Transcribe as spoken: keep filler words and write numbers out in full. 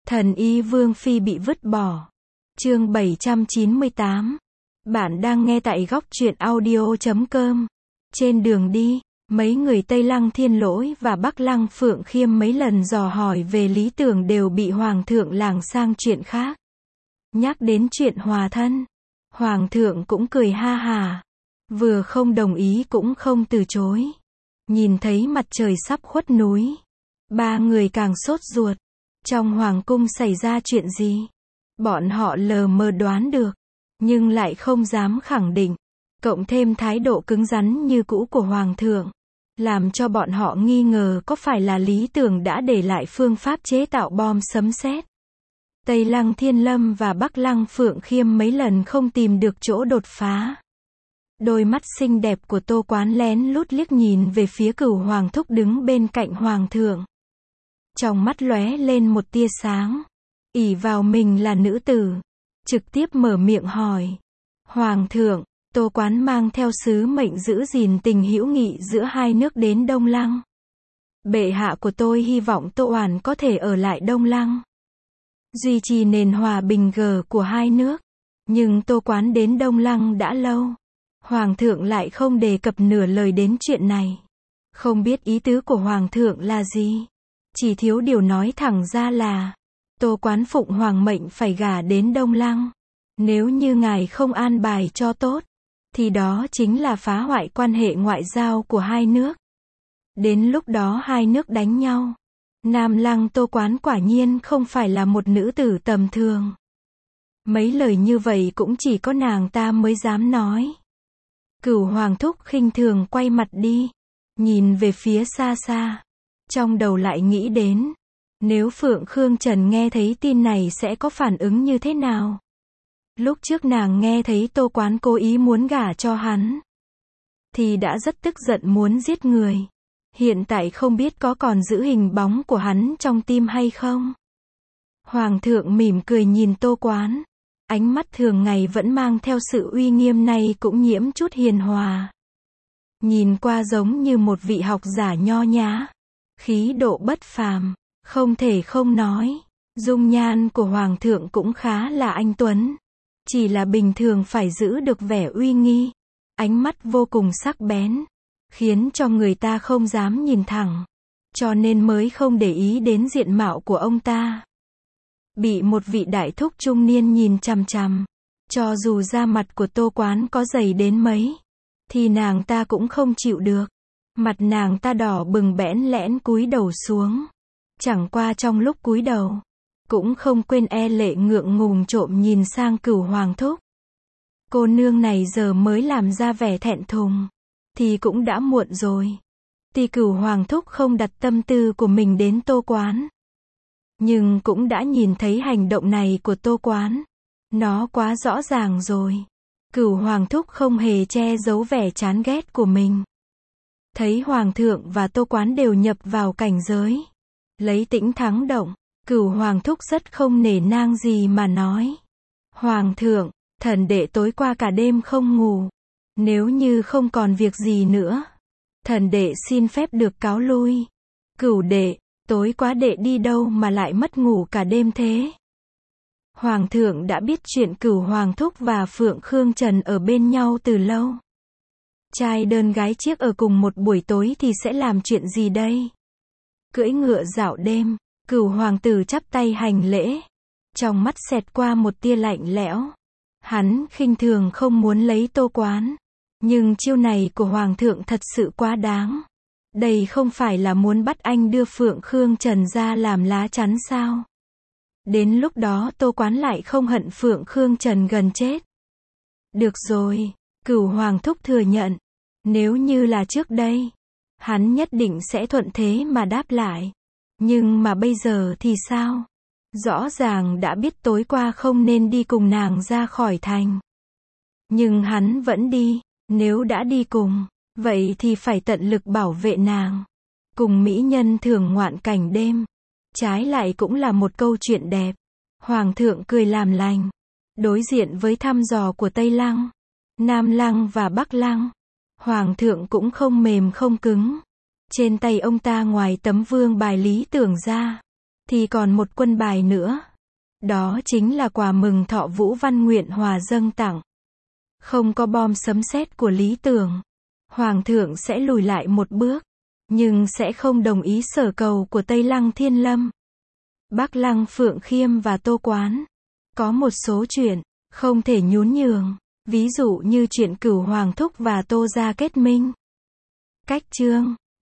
Thần y Vương Phi bị vứt bỏ. Chương bảy trăm chín mươi tám. Bạn đang nghe tại góc truyện audio chấm com. Trên đường đi, mấy người Tây Lăng Thiên Lỗi và Bắc Lăng Phượng Khiêm mấy lần dò hỏi về lý tưởng đều bị Hoàng thượng lảng sang chuyện khác. Nhắc đến chuyện hòa thân, Hoàng thượng cũng cười ha hà. Vừa không đồng ý cũng không từ chối. Nhìn thấy mặt trời sắp khuất núi, ba người càng sốt ruột. Trong hoàng cung xảy ra chuyện gì? Bọn họ lờ mờ đoán được, nhưng lại không dám khẳng định. Cộng thêm thái độ cứng rắn như cũ của hoàng thượng, làm cho bọn họ nghi ngờ có phải là lý tưởng đã để lại phương pháp chế tạo bom sấm sét. Tây Lăng Thiên Lâm và Bắc Lăng Phượng Khiêm mấy lần không tìm được chỗ đột phá. Đôi mắt xinh đẹp của Tô Quán lén lút liếc nhìn về phía Cửu Hoàng thúc đứng bên cạnh hoàng thượng. Trong mắt lóe lên một tia sáng. Ỷ vào mình là nữ tử, trực tiếp mở miệng hỏi. Hoàng thượng, Tô Quán mang theo sứ mệnh giữ gìn tình hữu nghị giữa hai nước đến Đông Lăng. Bệ hạ của tôi hy vọng Tô Oản có thể ở lại Đông Lăng, duy trì nền hòa bình gờ của hai nước. Nhưng Tô Quán đến Đông Lăng đã lâu, Hoàng thượng lại không đề cập nửa lời đến chuyện này. Không biết ý tứ của Hoàng thượng là gì. Chỉ thiếu điều nói thẳng ra là, Tô Quán phụng hoàng mệnh phải gả đến Đông Lăng. Nếu như ngài không an bài cho tốt, thì đó chính là phá hoại quan hệ ngoại giao của hai nước. Đến lúc đó hai nước đánh nhau. Nam Lăng Tô Quán quả nhiên không phải là một nữ tử tầm thường. Mấy lời như vậy cũng chỉ có nàng ta mới dám nói. Cửu Hoàng thúc khinh thường quay mặt đi, nhìn về phía xa xa. Trong đầu lại nghĩ đến, nếu Phượng Khương Trần nghe thấy tin này sẽ có phản ứng như thế nào? Lúc trước nàng nghe thấy Tô Quán cố ý muốn gả cho hắn, thì đã rất tức giận muốn giết người. Hiện tại không biết có còn giữ hình bóng của hắn trong tim hay không? Hoàng thượng mỉm cười nhìn Tô Quán. Ánh mắt thường ngày vẫn mang theo sự uy nghiêm này cũng nhiễm chút hiền hòa. Nhìn qua giống như một vị học giả nho nhã. Khí độ bất phàm, không thể không nói. Dung nhan của Hoàng thượng cũng khá là anh tuấn. Chỉ là bình thường phải giữ được vẻ uy nghi. Ánh mắt vô cùng sắc bén, khiến cho người ta không dám nhìn thẳng. Cho nên mới không để ý đến diện mạo của ông ta. Bị một vị đại thúc trung niên nhìn chằm chằm, cho dù da mặt của Tô Quán có dày đến mấy, thì nàng ta cũng không chịu được. Mặt nàng ta đỏ bừng bẽn lẽn cúi đầu xuống. Chẳng qua trong lúc cúi đầu, cũng không quên e lệ ngượng ngùng trộm nhìn sang Cửu Hoàng thúc. Cô nương này giờ mới làm ra vẻ thẹn thùng, thì cũng đã muộn rồi. Tuy Cửu Hoàng thúc không đặt tâm tư của mình đến Tô Quán, nhưng cũng đã nhìn thấy hành động này của Tô Quán. Nó quá rõ ràng rồi. Cửu Hoàng thúc không hề che giấu vẻ chán ghét của mình. Thấy Hoàng thượng và Tô Quán đều nhập vào cảnh giới, lấy tĩnh thắng động, Cửu Hoàng thúc rất không nể nang gì mà nói. Hoàng thượng, thần đệ tối qua cả đêm không ngủ. Nếu như không còn việc gì nữa, thần đệ xin phép được cáo lui. Cửu đệ, tối quá đệ đi đâu mà lại mất ngủ cả đêm thế? Hoàng thượng đã biết chuyện Cửu Hoàng thúc và Phượng Khương Trần ở bên nhau từ lâu. Trai đơn gái chiếc ở cùng một buổi tối thì sẽ làm chuyện gì đây? Cưỡi ngựa dạo đêm, Cửu Hoàng tử chắp tay hành lễ. Trong mắt xẹt qua một tia lạnh lẽo. Hắn khinh thường không muốn lấy Tô Quán. Nhưng chiêu này của Hoàng thượng thật sự quá đáng. Đây không phải là muốn bắt anh đưa Phượng Khương Trần ra làm lá chắn sao? Đến lúc đó Tô Quán lại không hận Phượng Khương Trần gần chết. Được rồi, Cửu Hoàng thúc thừa nhận. Nếu như là trước đây, hắn nhất định sẽ thuận thế mà đáp lại. Nhưng mà bây giờ thì sao? Rõ ràng đã biết tối qua không nên đi cùng nàng ra khỏi thành. Nhưng hắn vẫn đi. Nếu đã đi cùng, vậy thì phải tận lực bảo vệ nàng. Cùng mỹ nhân thưởng ngoạn cảnh đêm. Trái lại cũng là một câu chuyện đẹp. Hoàng thượng cười làm lành. Đối diện với thăm dò của Tây Lăng, Nam Lăng và Bắc Lăng, Hoàng thượng cũng không mềm không cứng. Trên tay ông ta ngoài tấm vương bài lý tưởng ra, thì còn một quân bài nữa. Đó chính là quà mừng thọ Vũ Văn Nguyện Hòa dâng tặng. Không có bom sấm sét của lý tưởng, Hoàng thượng sẽ lùi lại một bước, nhưng sẽ không đồng ý sở cầu của Tây Lăng Thiên Lâm, Bắc Lăng Phượng Khiêm và Tô Quán. Có một số chuyện không thể nhún nhường, ví dụ như chuyện Cửu Hoàng Thúc và Tô gia kết minh. Cách chương